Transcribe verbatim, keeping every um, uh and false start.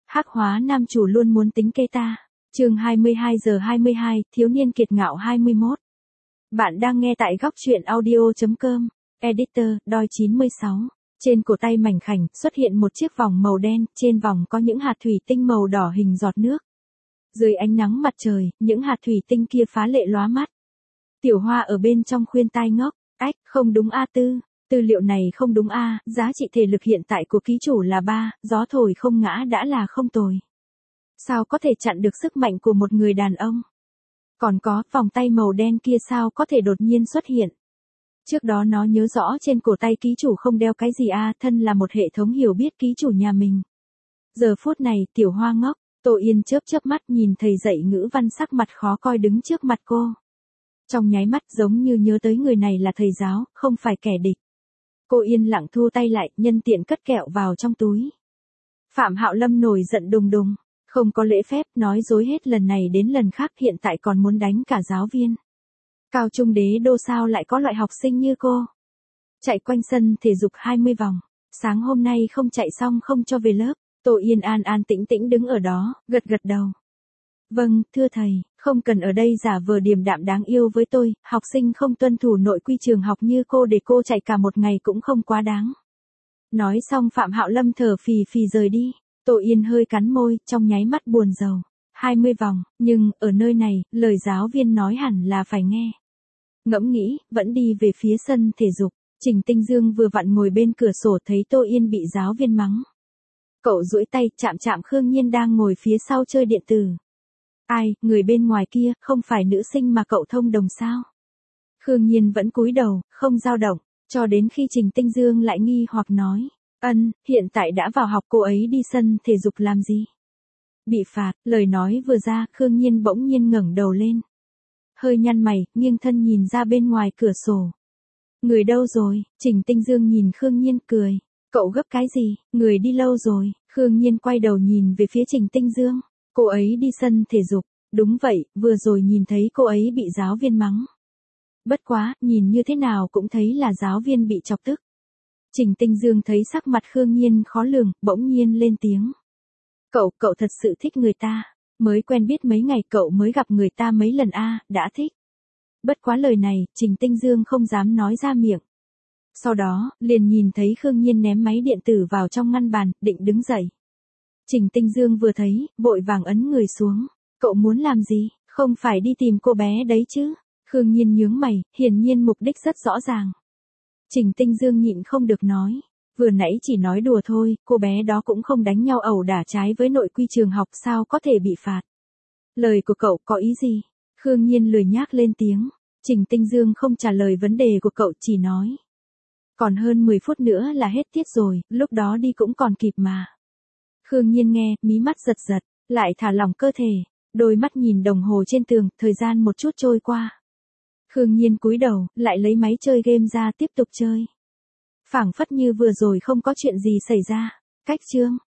Hắc hóa nam chủ luôn muốn tính kế ta. Chương hai mươi hai giờ hai mươi hai, thiếu niên kiệt ngạo hai mươi mốt. Bạn đang nghe tại góc truyện audio chấm com. Editor, đoi chín mươi sáu. Trên cổ tay mảnh khảnh xuất hiện một chiếc vòng màu đen, trên vòng có những hạt thủy tinh màu đỏ hình giọt nước. Dưới ánh nắng mặt trời, những hạt thủy tinh kia phá lệ lóa mắt. Tiểu Hoa ở bên trong khuyên tai ngốc, ách, không đúng a Tư, tư liệu này không đúng a, giá trị thể lực hiện tại của ký chủ là ba, gió thổi không ngã đã là không tồi. Sao có thể chặn được sức mạnh của một người đàn ông? Còn có, vòng tay màu đen kia sao có thể đột nhiên xuất hiện? Trước đó nó nhớ rõ trên cổ tay ký chủ không đeo cái gì a, thân là một hệ thống hiểu biết ký chủ nhà mình. Giờ phút này, Tiểu Hoa ngốc, Tô Yên chớp chớp mắt nhìn thầy dạy ngữ văn sắc mặt khó coi đứng trước mặt cô. Trong nháy mắt giống như nhớ tới người này là thầy giáo, không phải kẻ địch. Cô yên lặng thu tay lại, nhân tiện cất kẹo vào trong túi. Phạm Hạo Lâm nổi giận đùng đùng, không có lễ phép, nói dối hết lần này đến lần khác, hiện tại còn muốn đánh cả giáo viên. Cao trung đế đô sao lại có loại học sinh như cô? Chạy quanh sân thể dục hai mươi vòng, sáng hôm nay không chạy xong không cho về lớp. Tô Yên an an tĩnh tĩnh đứng ở đó, gật gật đầu. Vâng, thưa thầy, không cần ở đây giả vờ điềm đạm đáng yêu với tôi, học sinh không tuân thủ nội quy trường học như cô để cô chạy cả một ngày cũng không quá đáng. Nói xong Phạm Hạo Lâm thở phì phì rời đi, Tô Yên hơi cắn môi, trong nháy mắt buồn rầu. hai mươi vòng, nhưng, ở nơi này, lời giáo viên nói hẳn là phải nghe. Ngẫm nghĩ, vẫn đi về phía sân thể dục, Trình Tinh Dương vừa vặn ngồi bên cửa sổ thấy Tô Yên bị giáo viên mắng. Cậu duỗi tay chạm chạm Khương Nhiên đang ngồi phía sau chơi điện tử. Ai, người bên ngoài kia, không phải nữ sinh mà cậu thông đồng sao? Khương Nhiên vẫn cúi đầu, không dao động, cho đến khi Trình Tinh Dương lại nghi hoặc nói. Ân, hiện tại đã vào học cô ấy đi sân thể dục làm gì? Bị phạt, lời nói vừa ra, Khương Nhiên bỗng nhiên ngẩng đầu lên. Hơi nhăn mày, nghiêng thân nhìn ra bên ngoài cửa sổ. Người đâu rồi? Trình Tinh Dương nhìn Khương Nhiên cười. Cậu gấp cái gì? Người đi lâu rồi. Khương Nhiên quay đầu nhìn về phía Trình Tinh Dương. Cô ấy đi sân thể dục. Đúng vậy, vừa rồi nhìn thấy cô ấy bị giáo viên mắng. Bất quá, nhìn như thế nào cũng thấy là giáo viên bị chọc tức. Trình Tinh Dương thấy sắc mặt Khương Nhiên khó lường, bỗng nhiên lên tiếng. Cậu, cậu thật sự thích người ta. Mới quen biết mấy ngày cậu mới gặp người ta mấy lần a, đã thích. Bất quá lời này, Trình Tinh Dương không dám nói ra miệng. Sau đó, liền nhìn thấy Khương Nhiên ném máy điện tử vào trong ngăn bàn, định đứng dậy. Trình Tinh Dương vừa thấy, vội vàng ấn người xuống. Cậu muốn làm gì? Không phải đi tìm cô bé đấy chứ? Khương Nhiên nhướng mày, hiển nhiên mục đích rất rõ ràng. Trình Tinh Dương nhịn không được nói. Vừa nãy chỉ nói đùa thôi, cô bé đó cũng không đánh nhau ẩu đả trái với nội quy trường học, sao có thể bị phạt. Lời của cậu có ý gì? Khương Nhiên lười nhác lên tiếng. Trình Tinh Dương không trả lời vấn đề của cậu, chỉ nói. Còn hơn mười phút nữa là hết tiết rồi, lúc đó đi cũng còn kịp mà. Khương Nhiên nghe, mí mắt giật giật, lại thả lỏng cơ thể, đôi mắt nhìn đồng hồ trên tường, thời gian một chút trôi qua. Khương Nhiên cúi đầu, lại lấy máy chơi game ra tiếp tục chơi. Phảng phất như vừa rồi không có chuyện gì xảy ra. Cách chương,